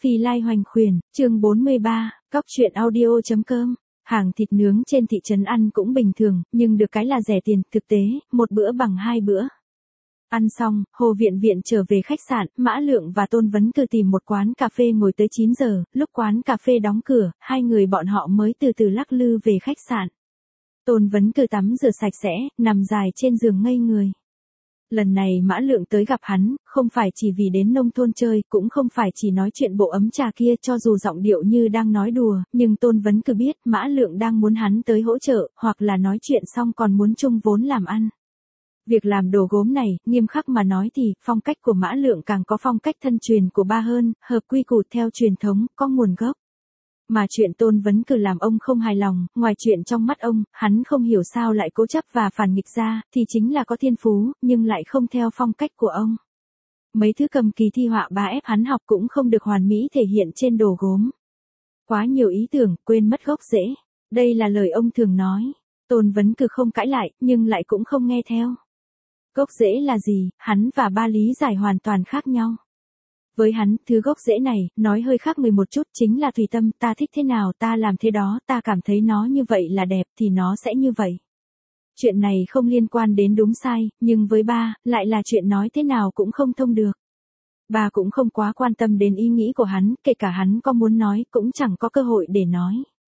Phi Lai Hoành Khuyển, chương 43, Cóc truyện audio.com. Hàng thịt nướng trên thị trấn ăn cũng bình thường, nhưng được cái là rẻ tiền, thực tế, một bữa bằng hai bữa. Ăn xong, Hồ Viện Viện trở về khách sạn, Mã Lượng và Tôn Vấn Cừ tìm một quán cà phê ngồi tới 9 giờ, lúc quán cà phê đóng cửa, hai người bọn họ mới từ từ lắc lư về khách sạn. Tôn Vấn Cừ tắm rửa sạch sẽ, nằm dài trên giường ngây người. Lần này Mã Lượng tới gặp hắn, không phải chỉ vì đến nông thôn chơi, cũng không phải chỉ nói chuyện bộ ấm trà kia cho dù giọng điệu như đang nói đùa, nhưng Tôn Vấn Cừ biết Mã Lượng đang muốn hắn tới hỗ trợ, hoặc là nói chuyện xong còn muốn chung vốn làm ăn. Việc làm đồ gốm này, nghiêm khắc mà nói thì, phong cách của Mã Lượng càng có phong cách thân truyền của ba hơn, hợp quy củ theo truyền thống, có nguồn gốc. Mà chuyện Tôn Vấn Cừ làm ông không hài lòng, ngoài chuyện trong mắt ông, hắn không hiểu sao lại cố chấp và phản nghịch ra, thì chính là có thiên phú, nhưng lại không theo phong cách của ông. Mấy thứ cầm kỳ thi họa bà ép hắn học cũng không được hoàn mỹ thể hiện trên đồ gốm. Quá nhiều ý tưởng, quên mất gốc rễ. Đây là lời ông thường nói. Tôn Vấn Cừ không cãi lại, nhưng lại cũng không nghe theo. Gốc rễ là gì, hắn và ba lý giải hoàn toàn khác nhau. Với hắn, thứ gốc rễ này, nói hơi khác người một chút chính là tùy tâm, ta thích thế nào ta làm thế đó, ta cảm thấy nó như vậy là đẹp thì nó sẽ như vậy. Chuyện này không liên quan đến đúng sai, nhưng với ba, lại là chuyện nói thế nào cũng không thông được. Ba cũng không quá quan tâm đến ý nghĩ của hắn, kể cả hắn có muốn nói cũng chẳng có cơ hội để nói.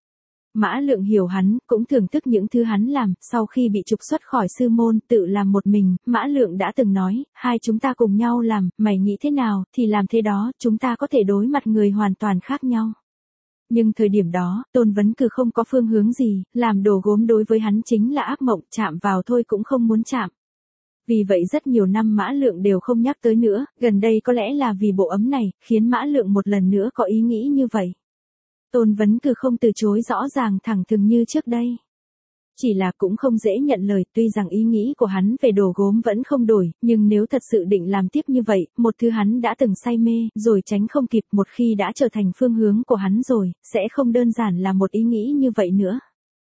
Mã Lượng hiểu hắn, cũng thưởng thức những thứ hắn làm, sau khi bị trục xuất khỏi sư môn, tự làm một mình, Mã Lượng đã từng nói, hai chúng ta cùng nhau làm, mày nghĩ thế nào, thì làm thế đó, chúng ta có thể đối mặt người hoàn toàn khác nhau. Nhưng thời điểm đó, Tôn Vấn Cừ không có phương hướng gì, làm đồ gốm đối với hắn chính là ác mộng, chạm vào thôi cũng không muốn chạm. Vì vậy rất nhiều năm Mã Lượng đều không nhắc tới nữa, gần đây có lẽ là vì bộ ấm này, khiến Mã Lượng một lần nữa có ý nghĩ như vậy. Tôn Vấn Cừ không từ chối rõ ràng thẳng thừng như trước đây. Chỉ là cũng không dễ nhận lời, tuy rằng ý nghĩ của hắn về đồ gốm vẫn không đổi, nhưng nếu thật sự định làm tiếp như vậy, một thứ hắn đã từng say mê, rồi tránh không kịp, một khi đã trở thành phương hướng của hắn rồi, sẽ không đơn giản là một ý nghĩ như vậy nữa.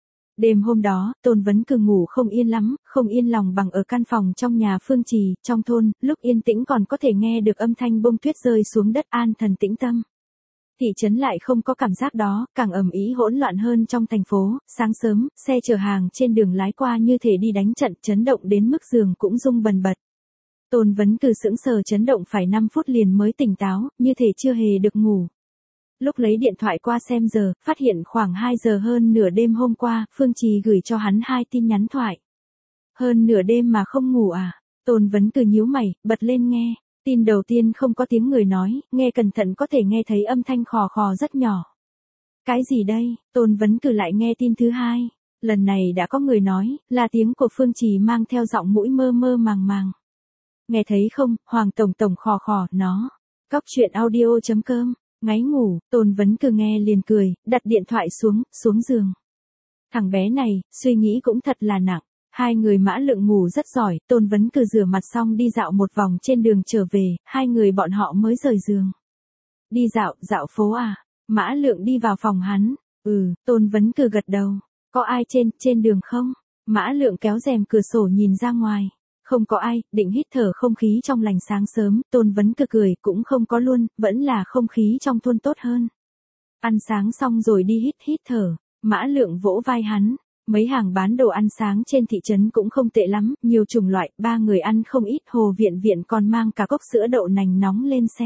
Đêm hôm đó, Tôn Vấn Cừ ngủ không yên lắm, không yên lòng bằng ở căn phòng trong nhà Phương Trì, trong thôn, lúc yên tĩnh còn có thể nghe được âm thanh bông tuyết rơi xuống đất an thần tĩnh tâm. Thị trấn lại không có cảm giác đó, càng ầm ĩ hỗn loạn hơn trong thành phố, sáng sớm, xe chở hàng trên đường lái qua như thể đi đánh trận, chấn động đến mức giường cũng rung bần bật. Tôn Vấn Cừ sững sờ chấn động phải 5 phút liền mới tỉnh táo, như thể chưa hề được ngủ. Lúc lấy điện thoại qua xem giờ, phát hiện khoảng 2 giờ hơn nửa đêm hôm qua, Phương Trì gửi cho hắn 2 tin nhắn thoại. Hơn nửa đêm mà không ngủ à? Tôn Vấn Cừ nhíu mày, bật lên nghe. Tin đầu tiên không có tiếng người nói, nghe cẩn thận có thể nghe thấy âm thanh khò khò rất nhỏ. Cái gì đây? Tôn Vấn Cừ lại nghe tin thứ hai. Lần này đã có người nói, là tiếng của Phương Trì mang theo giọng mũi mơ mơ màng màng. Nghe thấy không, Hoàng Tổng Tổng khò khò, nó. Cóc truyện audio.com, ngáy ngủ, Tôn Vấn Cừ nghe liền cười, đặt điện thoại xuống giường. Thằng bé này, suy nghĩ cũng thật là nặng. Hai người Mã Lượng ngủ rất giỏi, Tôn Vấn Cừ rửa mặt xong đi dạo một vòng trên đường trở về, hai người bọn họ mới rời giường. Đi dạo phố à? Mã Lượng đi vào phòng hắn. Tôn Vấn Cừ gật đầu. Có ai trên đường không? Mã Lượng kéo rèm cửa sổ nhìn ra ngoài. Không có ai, định hít thở không khí trong lành sáng sớm, Tôn Vấn Cừ cười, cũng không có luôn, vẫn là không khí trong thôn tốt hơn. Ăn sáng xong rồi đi hít thở, Mã Lượng vỗ vai hắn. Mấy hàng bán đồ ăn sáng trên thị trấn cũng không tệ lắm, nhiều chủng loại, ba người ăn không ít, Hồ Viện Viện còn mang cả cốc sữa đậu nành nóng lên xe.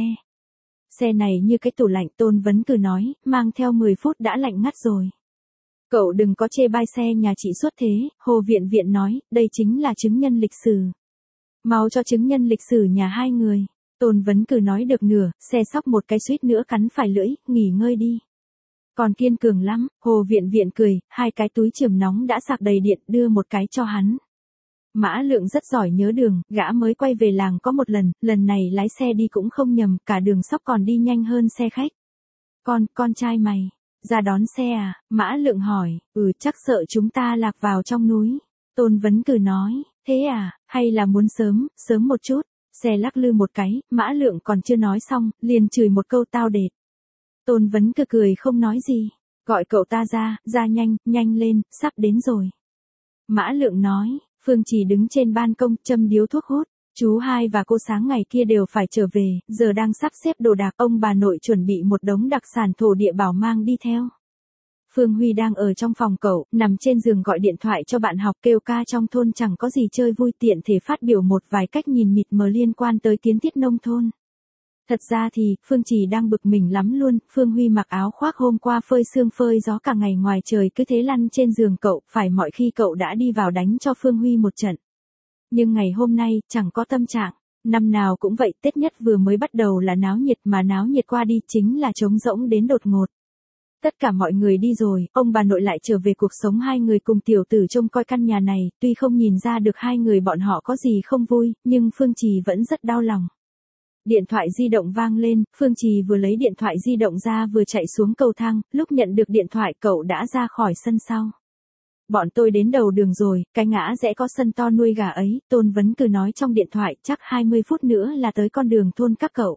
Xe này như cái tủ lạnh, Tôn Vấn Cừ nói, mang theo 10 phút đã lạnh ngắt rồi. Cậu đừng có chê bai xe nhà chị suốt thế, Hồ Viện Viện nói, đây chính là chứng nhân lịch sử. Mau cho chứng nhân lịch sử nhà hai người. Tôn Vấn Cừ nói được nửa, xe sóc một cái suýt nữa cắn phải lưỡi, nghỉ ngơi đi. Còn kiên cường lắm, Hồ Viện Viện cười, 2 cái túi chườm nóng đã sạc đầy điện, đưa một cái cho hắn. Mã Lượng rất giỏi nhớ đường, gã mới quay về làng có một lần này lái xe đi cũng không nhầm, cả đường sóc còn đi nhanh hơn xe khách. Con trai mày, ra đón xe à? Mã Lượng hỏi, chắc sợ chúng ta lạc vào trong núi. Tôn Vấn Cừ nói, thế à, hay là muốn sớm một chút. Xe lắc lư một cái, Mã Lượng còn chưa nói xong, liền chửi một câu tao đệt. Tôn Vấn Cừ cười không nói gì, gọi cậu ta ra nhanh lên, sắp đến rồi. Mã Lượng nói, Phương Trì đứng trên ban công, châm điếu thuốc hút, Chú hai và cô sáng ngày kia đều phải trở về, giờ đang sắp xếp đồ đạc, ông bà nội chuẩn bị một đống đặc sản thổ địa bảo mang đi theo. Phương Huy đang ở trong phòng cậu, nằm trên giường gọi điện thoại cho bạn học, kêu ca trong thôn chẳng có gì chơi vui, tiện thể phát biểu một vài cách nhìn mịt mờ liên quan tới kiến thiết nông thôn. Thật ra thì, Phương Trì đang bực mình lắm luôn, Phương Huy mặc áo khoác hôm qua phơi sương phơi gió cả ngày ngoài trời cứ thế lăn trên giường cậu, phải mọi khi cậu đã đi vào đánh cho Phương Huy một trận. Nhưng ngày hôm nay, chẳng có tâm trạng. Năm nào cũng vậy, Tết nhất vừa mới bắt đầu là náo nhiệt, mà náo nhiệt qua đi chính là trống rỗng đến đột ngột. Tất cả mọi người đi rồi, ông bà nội lại trở về cuộc sống hai người cùng tiểu tử trông coi căn nhà này, tuy không nhìn ra được hai người bọn họ có gì không vui, nhưng Phương Trì vẫn rất đau lòng. Điện thoại di động vang lên, Phương Trì vừa lấy điện thoại di động ra vừa chạy xuống cầu thang, lúc nhận được điện thoại cậu đã ra khỏi sân sau. Bọn tôi đến đầu đường rồi, cái ngã rẽ có sân to nuôi gà ấy, Tôn Vấn cứ nói trong điện thoại, chắc 20 phút nữa là tới con đường thôn các cậu.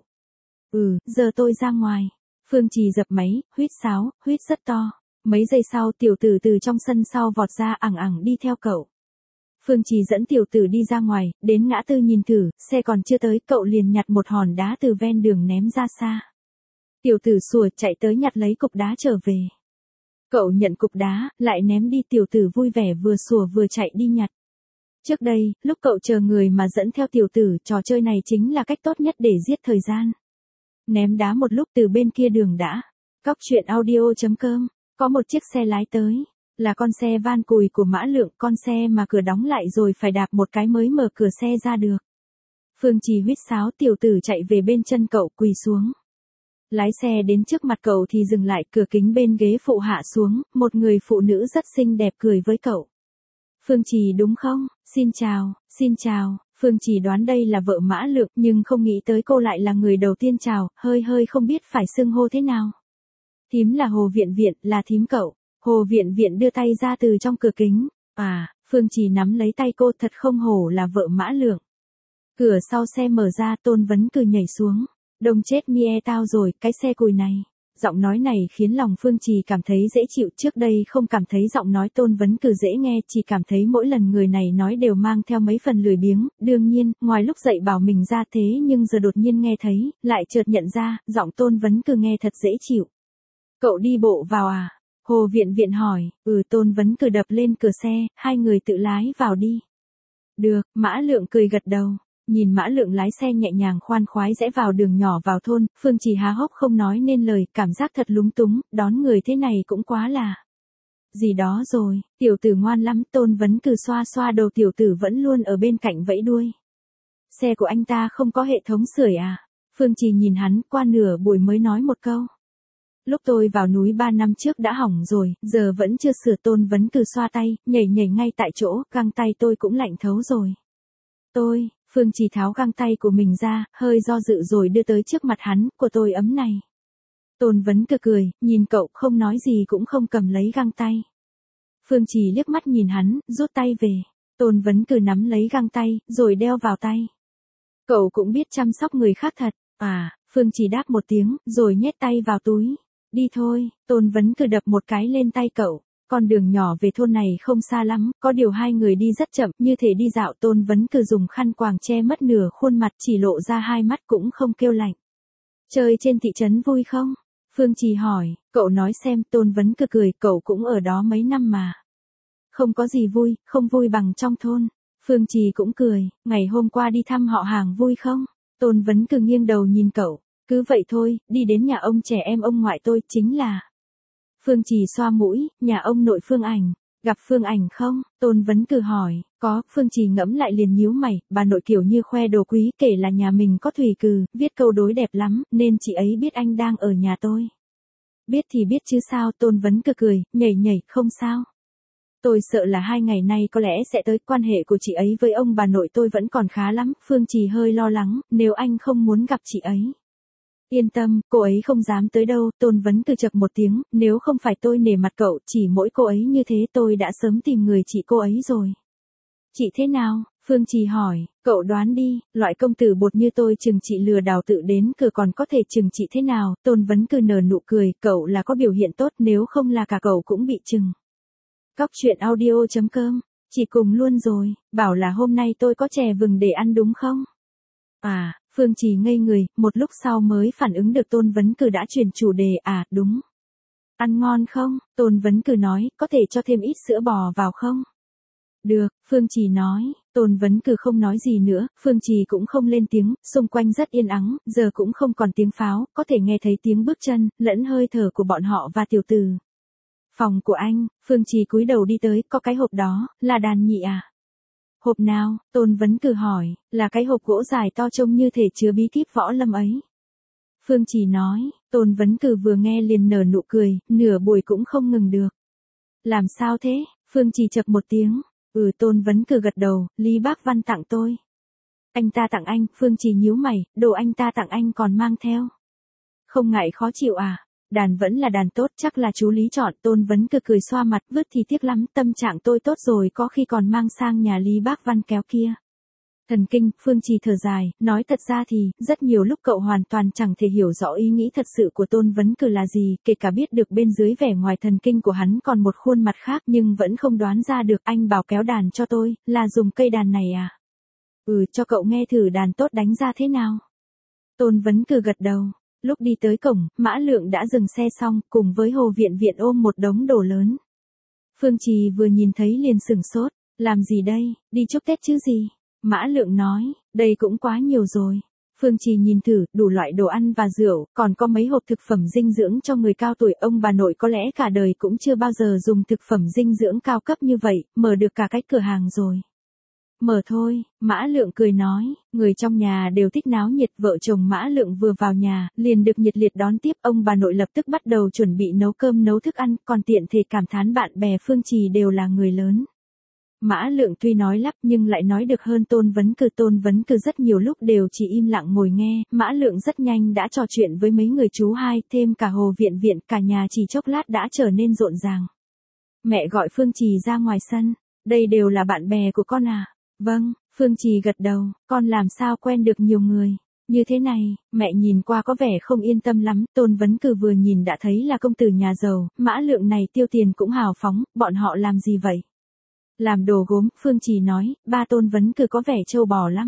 Giờ tôi ra ngoài. Phương Trì dập máy, huýt sáo, huýt rất to. Mấy giây sau tiểu tử từ trong sân sau vọt ra ẳng ẳng đi theo cậu. Phương Trì dẫn tiểu tử đi ra ngoài, đến ngã tư nhìn thử, xe còn chưa tới, cậu liền nhặt một hòn đá từ ven đường ném ra xa. Tiểu tử sủa chạy tới nhặt lấy cục đá trở về. Cậu nhận cục đá, lại ném đi, tiểu tử vui vẻ vừa sủa vừa chạy đi nhặt. Trước đây, lúc cậu chờ người mà dẫn theo tiểu tử, trò chơi này chính là cách tốt nhất để giết thời gian. Ném đá một lúc từ bên kia đường đã. Cóc truyện audio.com, có một chiếc xe lái tới. Là con xe van cùi của Mã Lượng, con xe mà cửa đóng lại rồi phải đạp một cái mới mở cửa xe ra được. Phương Trì huýt sáo, tiểu tử chạy về bên chân cậu, quỳ xuống. Lái xe đến trước mặt cậu thì dừng lại, cửa kính bên ghế phụ hạ xuống, một người phụ nữ rất xinh đẹp cười với cậu. Phương Trì đúng không? Xin chào, xin chào. Phương Trì đoán đây là vợ Mã Lượng nhưng không nghĩ tới cô lại là người đầu tiên chào, hơi không biết phải xưng hô thế nào. Thím là Hồ Viện Viện, là thím cậu. Hồ Viện Viện đưa tay ra từ trong cửa kính. Phương Trì nắm lấy tay cô, thật không hổ là vợ Mã Lượng. Cửa sau xe mở ra, Tôn Vấn cứ nhảy xuống. Đông chết mie tao rồi, cái xe cùi này. Giọng nói này khiến lòng Phương Trì cảm thấy dễ chịu, trước đây không cảm thấy giọng nói Tôn Vấn cứ dễ nghe, chỉ cảm thấy mỗi lần người này nói đều mang theo mấy phần lười biếng, đương nhiên, ngoài lúc dạy bảo mình ra thế nhưng giờ đột nhiên nghe thấy, lại chợt nhận ra, giọng Tôn Vấn cứ nghe thật dễ chịu. Cậu đi bộ vào à? Hồ Viện Viện hỏi, Tôn Vấn cứ đập lên cửa xe, hai người tự lái vào đi. Được, Mã Lượng cười gật đầu. Nhìn Mã Lượng lái xe nhẹ nhàng khoan khoái rẽ vào đường nhỏ vào thôn, Phương Trì há hốc không nói nên lời, cảm giác thật lúng túng, đón người thế này cũng quá là. Gì đó rồi, tiểu tử ngoan lắm, Tôn Vấn cứ xoa xoa đầu tiểu tử vẫn luôn ở bên cạnh vẫy đuôi. Xe của anh ta không có hệ thống sưởi à? Phương Trì nhìn hắn, qua nửa buổi mới nói một câu. Lúc tôi vào núi 3 năm trước đã hỏng rồi, giờ vẫn chưa sửa. Tôn Vấn cứ xoa tay, nhảy ngay tại chỗ, găng tay tôi cũng lạnh thấu rồi. Phương Trì tháo găng tay của mình ra, hơi do dự rồi đưa tới trước mặt hắn, của tôi ấm này. Tôn Vấn cứ cười, nhìn cậu không nói gì cũng không cầm lấy găng tay. Phương Trì liếc mắt nhìn hắn, rút tay về. Tôn Vấn cứ nắm lấy găng tay, rồi đeo vào tay. Cậu cũng biết chăm sóc người khác thật. Phương Trì đáp một tiếng, rồi nhét tay vào túi. Đi thôi, Tôn Vấn cứ đập một cái lên tay cậu. Con đường nhỏ về thôn này không xa lắm, có điều hai người đi rất chậm, như thể đi dạo. Tôn Vấn cứ dùng khăn quàng che mất nửa khuôn mặt, chỉ lộ ra hai mắt cũng không kêu lạnh. Chơi trên thị trấn vui không? Phương Trì hỏi, cậu nói xem. Tôn Vấn cứ cười, cậu cũng ở đó mấy năm mà. Không có gì vui, không vui bằng trong thôn. Phương Trì cũng cười, ngày hôm qua đi thăm họ hàng vui không? Tôn Vấn cứ nghiêng đầu nhìn cậu, cứ vậy thôi, đi đến nhà ông trẻ em ông ngoại tôi, chính là. Phương Trì xoa mũi, nhà ông nội Phương Ảnh, gặp Phương Ảnh không? Tôn Vấn cứ hỏi, có. Phương Trì ngẫm lại liền nhíu mày, bà nội kiểu như khoe đồ quý, kể là nhà mình có thủy cừ, viết câu đối đẹp lắm, nên chị ấy biết anh đang ở nhà tôi. Biết thì biết chứ sao? Tôn Vấn cứ cười, nhảy, không sao. Tôi sợ là 2 ngày nay có lẽ sẽ tới, quan hệ của chị ấy với ông bà nội tôi vẫn còn khá lắm. Phương Trì hơi lo lắng, nếu anh không muốn gặp chị ấy. Yên tâm, cô ấy không dám tới đâu. Tôn Vấn cứ chậc một tiếng, nếu không phải tôi nể mặt cậu, chỉ mỗi cô ấy như thế tôi đã sớm tìm người chị cô ấy rồi. Chị thế nào? Phương Trì hỏi, cậu đoán đi, loại công tử bột như tôi chừng chị lừa đảo tự đến cửa còn có thể chừng chị thế nào? Tôn Vấn cứ nở nụ cười, cậu là có biểu hiện tốt, nếu không là cả cậu cũng bị chừng. Cóc truyện audio.com Chị cùng luôn rồi, bảo là hôm nay tôi có chè vừng để ăn đúng không? À, Phương Trì ngây người, một lúc sau mới phản ứng được Tôn Vấn Cử đã chuyển chủ đề. À, đúng. Ăn ngon không? Tôn Vấn Cử nói, có thể cho thêm ít sữa bò vào không? Được, Phương Trì nói. Tôn Vấn Cử không nói gì nữa, Phương Trì cũng không lên tiếng, xung quanh rất yên ắng, giờ cũng không còn tiếng pháo, có thể nghe thấy tiếng bước chân, lẫn hơi thở của bọn họ và tiểu tử. Phòng của anh, Phương Trì cúi đầu đi tới, có cái hộp đó, là đàn nhị à? Hộp nào? Tôn Vấn Cử hỏi, là cái hộp gỗ dài to trông như thể chứa bí kíp võ lâm ấy. Phương Trì nói, Tôn Vấn Cử vừa nghe liền nở nụ cười, nửa buổi cũng không ngừng được. Làm sao thế? Phương Trì chậc một tiếng. Tôn Vấn Cử gật đầu, Lý Bác Văn tặng tôi. Anh ta tặng anh, Phương Trì nhíu mày, đồ anh ta tặng anh còn mang theo. Không ngại khó chịu à? Đàn vẫn là đàn tốt, chắc là chú Lý chọn. Tôn Vấn Cử cười xoa mặt, vứt thì tiếc lắm, tâm trạng tôi tốt rồi có khi còn mang sang nhà Lý Bác Văn kéo kia. Thần kinh, Phương Trì thở dài, nói thật ra thì, rất nhiều lúc cậu hoàn toàn chẳng thể hiểu rõ ý nghĩ thật sự của Tôn Vấn Cử là gì, kể cả biết được bên dưới vẻ ngoài thần kinh của hắn còn một khuôn mặt khác nhưng vẫn không đoán ra được. Anh bảo kéo đàn cho tôi, là dùng cây đàn này à? Cho cậu nghe thử đàn tốt đánh ra thế nào? Tôn Vấn Cử gật đầu. Lúc đi tới cổng, Mã Lượng đã dừng xe xong, cùng với Hồ Viện Viện ôm một đống đồ lớn. Phương Trì vừa nhìn thấy liền sửng sốt, làm gì đây, đi chúc Tết chứ gì? Mã Lượng nói, đây cũng quá nhiều rồi. Phương Trì nhìn thử, đủ loại đồ ăn và rượu, còn có mấy hộp thực phẩm dinh dưỡng cho người cao tuổi. Ông bà nội có lẽ cả đời cũng chưa bao giờ dùng thực phẩm dinh dưỡng cao cấp như vậy, mở được cả cái cửa hàng rồi. Mở thôi, Mã Lượng cười nói, người trong nhà đều thích náo nhiệt. Vợ chồng Mã Lượng vừa vào nhà, liền được nhiệt liệt đón tiếp. Ông bà nội lập tức bắt đầu chuẩn bị nấu cơm nấu thức ăn, còn tiện thể cảm thán bạn bè Phương Trì đều là người lớn. Mã Lượng tuy nói lắp nhưng lại nói được hơn Tôn Vấn Cử. Tôn Vấn Cử rất nhiều lúc đều chỉ im lặng ngồi nghe, Mã Lượng rất nhanh đã trò chuyện với mấy người chú hai, thêm cả Hồ Viện Viện, cả nhà chỉ chốc lát đã trở nên rộn ràng. Mẹ gọi Phương Trì ra ngoài sân, đây đều là bạn bè của con à? Vâng, Phương Trì gật đầu, con làm sao quen được nhiều người như thế này? Mẹ nhìn qua có vẻ không yên tâm lắm. Tôn Vấn Cử vừa nhìn đã thấy là công tử nhà giàu, Mã Lượng này tiêu tiền cũng hào phóng, bọn họ làm gì vậy? Làm đồ gốm, Phương Trì nói, ba Tôn Vấn Cử có vẻ trâu bò lắm.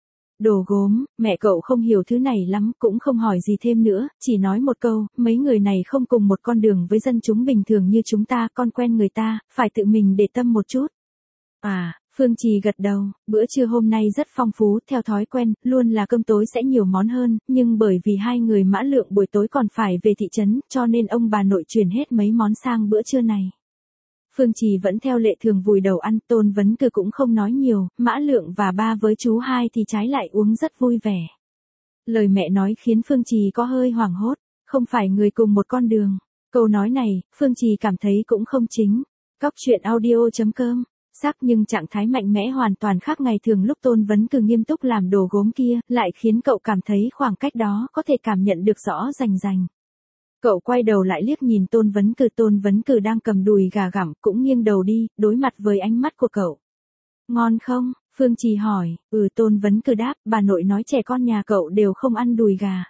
Đồ gốm, mẹ cậu không hiểu thứ này lắm, cũng không hỏi gì thêm nữa, chỉ nói một câu, mấy người này không cùng một con đường với dân chúng bình thường như chúng ta, con quen người ta, phải tự mình để tâm một chút. À, Phương Trì gật đầu, bữa trưa hôm nay rất phong phú, theo thói quen, luôn là cơm tối sẽ nhiều món hơn, nhưng bởi vì hai người Mã Lượng buổi tối còn phải về thị trấn, cho nên ông bà nội chuyển hết mấy món sang bữa trưa này. Phương Trì vẫn theo lệ thường vùi đầu ăn. Tôn Vấn Cử cũng không nói nhiều, Mã Lượng và ba với chú hai thì trái lại uống rất vui vẻ. Lời mẹ nói khiến Phương Trì có hơi hoảng hốt, không phải người cùng một con đường. Câu nói này, Phương Trì cảm thấy cũng không chính. Cóc truyện audio.com, sắc nhưng trạng thái mạnh mẽ hoàn toàn khác ngày thường. Lúc Tôn Vấn Cử nghiêm túc làm đồ gốm kia, lại khiến cậu cảm thấy khoảng cách đó có thể cảm nhận được rõ rành rành. Cậu quay đầu lại liếc nhìn Tôn Vấn Cử. Tôn Vấn Cử đang cầm đùi gà gặm, cũng nghiêng đầu đi, đối mặt với ánh mắt của cậu. Ngon không? Phương Trì hỏi. Tôn Vấn Cử đáp, bà nội nói trẻ con nhà cậu đều không ăn đùi gà.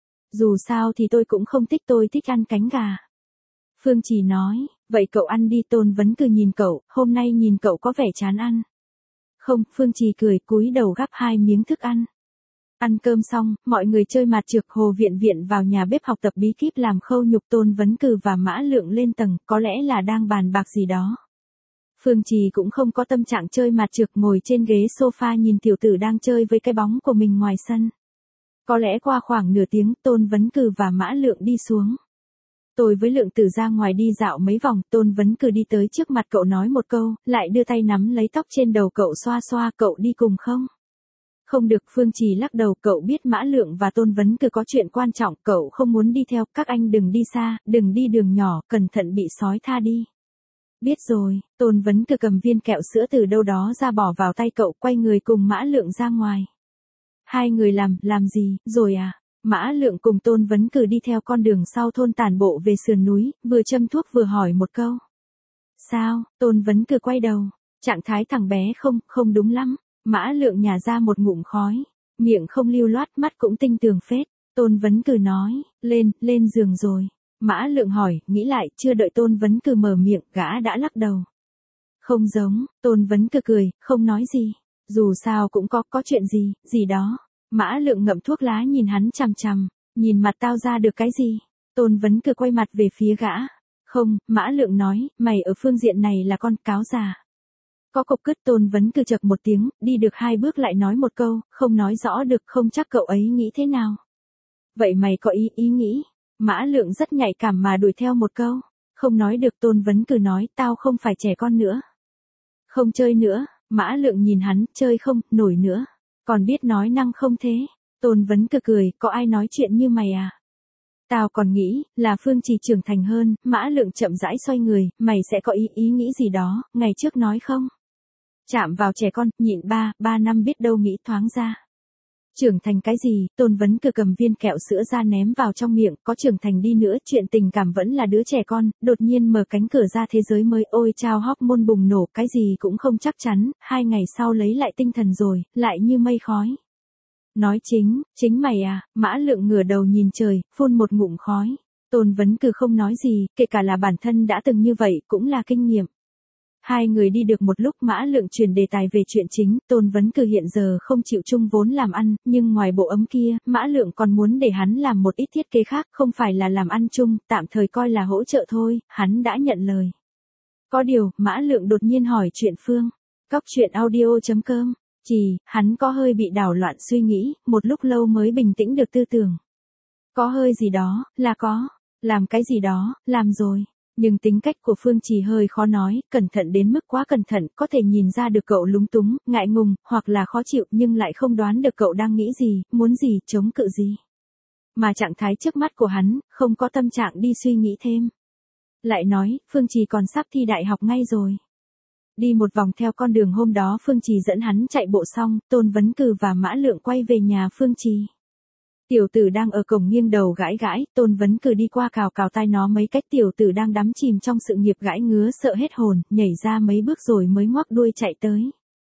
Dù sao thì tôi cũng không thích, tôi thích ăn cánh gà. Phương Trì nói, vậy cậu ăn đi. Tôn Vấn Cử nhìn cậu, hôm nay nhìn cậu có vẻ chán ăn. Không, Phương Trì cười, cúi đầu gắp 2 miếng thức ăn. Ăn cơm xong, mọi người chơi mạt trược. Hồ Viện Viện vào nhà bếp học tập bí kíp làm khâu nhục. Tôn Vấn Cử và Mã Lượng lên tầng, có lẽ là đang bàn bạc gì đó. Phương Trì cũng không có tâm trạng chơi mạt trược, ngồi trên ghế sofa nhìn tiểu tử đang chơi với cái bóng của mình ngoài sân. Có lẽ qua khoảng nửa tiếng, Tôn Vấn Cử và Mã Lượng đi xuống. Tôi với Lượng Tử ra ngoài đi dạo mấy vòng. Tôn Vấn Cử đi tới trước mặt cậu nói một câu, lại đưa tay nắm lấy tóc trên đầu cậu xoa xoa. Cậu đi cùng không? Không được, Phương Trì lắc đầu. Cậu biết Mã Lượng và Tôn Vấn Cử có chuyện quan trọng, cậu không muốn đi theo. Các anh đừng đi xa, đừng đi đường nhỏ, cẩn thận bị sói tha đi. Biết rồi. Tôn Vấn Cử cầm viên kẹo sữa từ đâu đó ra bỏ vào tay cậu, quay người cùng Mã Lượng ra ngoài. Hai người làm gì, rồi à? Mã Lượng cùng Tôn Vấn Cử đi theo con đường sau thôn tản bộ về sườn núi, vừa châm thuốc vừa hỏi một câu. Sao? Tôn Vấn Cử quay đầu. Trạng thái thằng bé không đúng lắm. Mã Lượng nhả ra một ngụm khói. Miệng không lưu loát, mắt cũng tinh tường phết. Tôn Vấn Cử nói, lên giường rồi. Mã Lượng hỏi, nghĩ lại, chưa đợi Tôn Vấn Cử mở miệng, gã đã lắc đầu. Không giống, Tôn Vấn Cử cười, không nói gì. Dù sao cũng có chuyện gì đó. Mã Lượng ngậm thuốc lá nhìn hắn chằm chằm, nhìn mặt tao ra được cái gì? Tôn Vấn Cử quay mặt về phía gã. Không, Mã Lượng nói, mày ở phương diện này là con cáo già. Có cục cứt. Tôn Vấn Cử chậc một tiếng, đi được 2 bước lại nói một câu, không nói rõ được, không chắc cậu ấy nghĩ thế nào. Vậy mày có ý nghĩ? Mã Lượng rất nhạy cảm mà đuổi theo một câu. Không nói được. Tôn Vấn Cử nói, tao không phải trẻ con nữa. Không chơi nữa. Mã Lượng nhìn hắn, chơi không nổi nữa. Còn biết nói năng không thế? Tôn Vấn Cử cười, có ai nói chuyện như mày à? Tao còn nghĩ, là Phương Trì trưởng thành hơn. Mã Lượng chậm rãi xoay người, mày sẽ có ý nghĩ gì đó, ngày trước nói không? Chạm vào trẻ con, nhịn 3 năm biết đâu nghĩ thoáng ra. Trưởng thành cái gì? Tôn Vấn Cử cầm viên kẹo sữa ra ném vào trong miệng, có trưởng thành đi nữa, chuyện tình cảm vẫn là đứa trẻ con, đột nhiên mở cánh cửa ra thế giới mới, ôi chao hormone bùng nổ, cái gì cũng không chắc chắn, 2 ngày sau lấy lại tinh thần rồi, lại như mây khói. Nói chính mày à? Mã Lượng ngửa đầu nhìn trời, phun một ngụm khói. Tôn Vấn Cử không nói gì, kể cả là bản thân đã từng như vậy, cũng là kinh nghiệm. 2 người đi được một lúc, Mã Lượng chuyển đề tài về chuyện chính. Tôn Vấn Cử hiện giờ không chịu chung vốn làm ăn, nhưng ngoài bộ ấm kia, Mã Lượng còn muốn để hắn làm một ít thiết kế khác, không phải là làm ăn chung, tạm thời coi là hỗ trợ thôi, hắn đã nhận lời. Có điều, Mã Lượng đột nhiên hỏi chuyện Phương. Cóc truyện audio.com. Hắn có hơi bị đảo loạn suy nghĩ, một lúc lâu mới bình tĩnh được tư tưởng. Có hơi gì đó, là có. Làm cái gì đó, làm rồi. Nhưng tính cách của Phương Trì hơi khó nói, cẩn thận đến mức quá cẩn thận, có thể nhìn ra được cậu lúng túng, ngại ngùng, hoặc là khó chịu, nhưng lại không đoán được cậu đang nghĩ gì, muốn gì, chống cự gì. Mà trạng thái trước mắt của hắn, không có tâm trạng đi suy nghĩ thêm. Lại nói, Phương Trì còn sắp thi đại học ngay rồi. Đi một vòng theo con đường hôm đó Phương Trì dẫn hắn chạy bộ xong, Tôn Vấn Cử và Mã Lượng quay về nhà Phương Trì. Tiểu tử đang ở cổng nghiêng đầu gãi gãi, Tôn Vấn Cử đi qua cào tai nó mấy cách, tiểu tử đang đắm chìm trong sự nghiệp gãi ngứa sợ hết hồn, nhảy ra mấy bước rồi mới ngoắc đuôi chạy tới.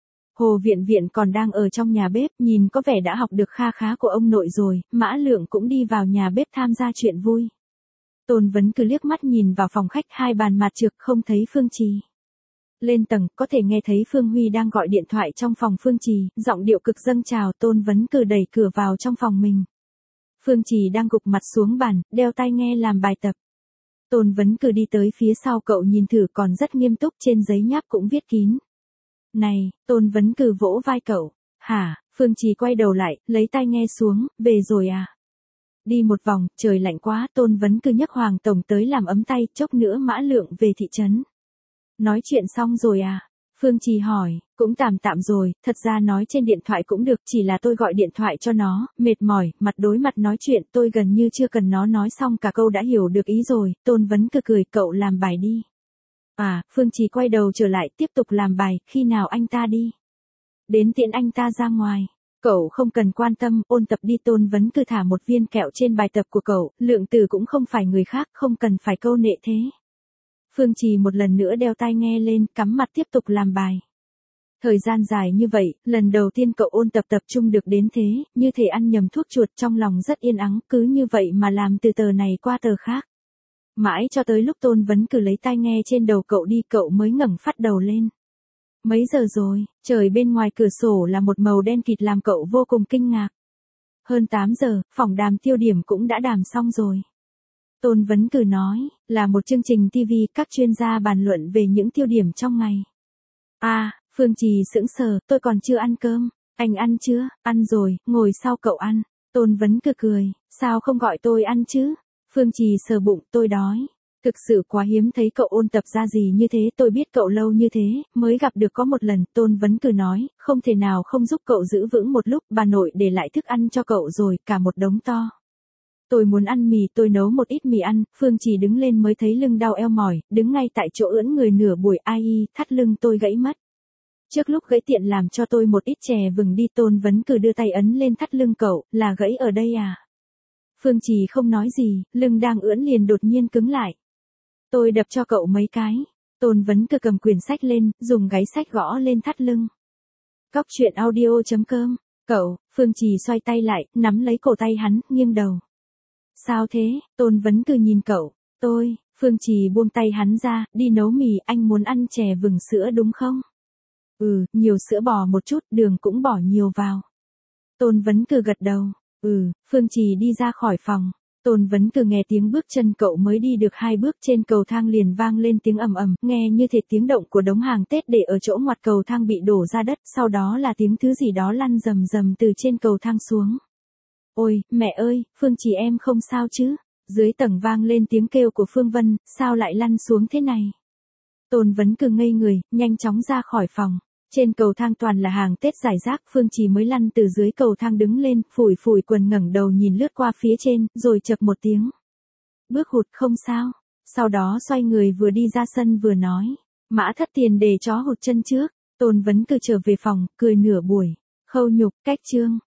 Hồ Viện còn đang ở trong nhà bếp, nhìn có vẻ đã học được kha khá của ông nội rồi, Mã Lượng cũng đi vào nhà bếp tham gia chuyện vui. Tôn Vấn Cử liếc mắt nhìn vào phòng khách, 2 bàn mặt trược không thấy Phương Trì. Lên tầng, có thể nghe thấy Phương Huy đang gọi điện thoại trong phòng Phương Trì, giọng điệu cực dâng trào. Tôn Vấn Cử đẩy cửa vào trong phòng mình. Phương Trì đang gục mặt xuống bàn, đeo tai nghe làm bài tập. Tôn Vấn Cử đi tới phía sau cậu nhìn thử, còn rất nghiêm túc, trên giấy nháp cũng viết kín. Này, Tôn Vấn Cử vỗ vai cậu. Hả? Phương Trì quay đầu lại, lấy tai nghe xuống, về rồi à? Đi một vòng, trời lạnh quá, Tôn Vấn Cử nhấc Hoàng Tổng tới làm ấm tay, chốc nữa Mã Lượng về thị trấn. Nói chuyện xong rồi à? Phương Trì hỏi, cũng tạm rồi, thật ra nói trên điện thoại cũng được, chỉ là tôi gọi điện thoại cho nó, mệt mỏi, mặt đối mặt nói chuyện, tôi gần như chưa cần nó nói xong cả câu đã hiểu được ý rồi. Tôn Vấn Cử cười, cậu làm bài đi. À, Phương Trì quay đầu trở lại, tiếp tục làm bài, khi nào anh ta đi? Đến tiễn anh ta ra ngoài. Cậu không cần quan tâm, ôn tập đi. Tôn Vấn Cử thả một viên kẹo trên bài tập của cậu, Lượng Tử cũng không phải người khác, không cần phải câu nệ thế. Phương Trì một lần nữa đeo tai nghe lên, cắm mặt tiếp tục làm bài. Thời gian dài như vậy, lần đầu tiên cậu ôn tập trung được đến thế, như thể ăn nhầm thuốc chuột, trong lòng rất yên ắng, cứ như vậy mà làm từ tờ này qua tờ khác. Mãi cho tới lúc Tôn Vấn Cử lấy tai nghe trên đầu cậu đi, cậu mới ngẩng phát đầu lên. Mấy giờ rồi? Trời bên ngoài cửa sổ là một màu đen kịt làm cậu vô cùng kinh ngạc. Hơn 8 giờ, phỏng đàm tiêu điểm cũng đã đàm xong rồi. Tôn Vấn Cử nói, là một chương trình TV, các chuyên gia bàn luận về những tiêu điểm trong ngày. À, Phương Trì sững sờ, tôi còn chưa ăn cơm. Anh ăn chưa? Ăn rồi, ngồi sau cậu ăn. Tôn Vấn Cử cười, sao không gọi tôi ăn chứ? Phương Trì sờ bụng, tôi đói. Thực sự quá hiếm thấy cậu ôn tập ra gì như thế, tôi biết cậu lâu như thế, mới gặp được có một lần. Tôn Vấn Cử nói, không thể nào không giúp cậu giữ vững một lúc, bà nội để lại thức ăn cho cậu rồi, cả một đống to. Tôi muốn ăn mì, tôi nấu một ít mì ăn. Phương Trì đứng lên mới thấy lưng đau eo mỏi, đứng ngay tại chỗ ưỡn người nửa buổi, ai thắt lưng tôi gãy mất. Trước lúc gãy tiện làm cho tôi một ít chè vừng đi. Tôn Vấn Cử đưa tay ấn lên thắt lưng cậu, là gãy ở đây à? Phương Trì không nói gì, lưng đang ưỡn liền đột nhiên cứng lại. Tôi đập cho cậu mấy cái. Tôn Vấn Cử cầm quyển sách lên, dùng gáy sách gõ lên thắt lưng. Cóc truyện audio.com. Cậu, Phương Trì xoay tay lại, nắm lấy cổ tay hắn, nghiêng đầu. Sao thế? Tôn Vấn Cử nhìn cậu. Phương Trì buông tay hắn ra, đi nấu mì, anh muốn ăn chè vừng sữa đúng không? Ừ, nhiều sữa bò một chút, đường cũng bỏ nhiều vào. Tôn Vấn Cừ gật đầu. Ừ, Phương Trì đi ra khỏi phòng. Tôn Vấn Cừ nghe tiếng bước chân cậu mới đi được 2 bước trên cầu thang liền vang lên tiếng ầm ầm, nghe như thể tiếng động của đống hàng Tết để ở chỗ ngoặt cầu thang bị đổ ra đất, sau đó là tiếng thứ gì đó lăn rầm rầm từ trên cầu thang xuống. Ôi, mẹ ơi, Phương Trì em không sao chứ? Dưới tầng vang lên tiếng kêu của Phương Vân, sao lại lăn xuống thế này? Tôn Vấn Cừ ngây người, nhanh chóng ra khỏi phòng. Trên cầu thang toàn là hàng Tết rải rác, Phương Trì mới lăn từ dưới cầu thang đứng lên, phủi phủi quần ngẩng đầu nhìn lướt qua phía trên, rồi chậc một tiếng. Bước hụt không sao. Sau đó xoay người vừa đi ra sân vừa nói. Mã Thất Tiền để chó hụt chân trước. Tôn Vấn Cừ trở về phòng, cười nửa buổi. Khâu Nhục, cách chương.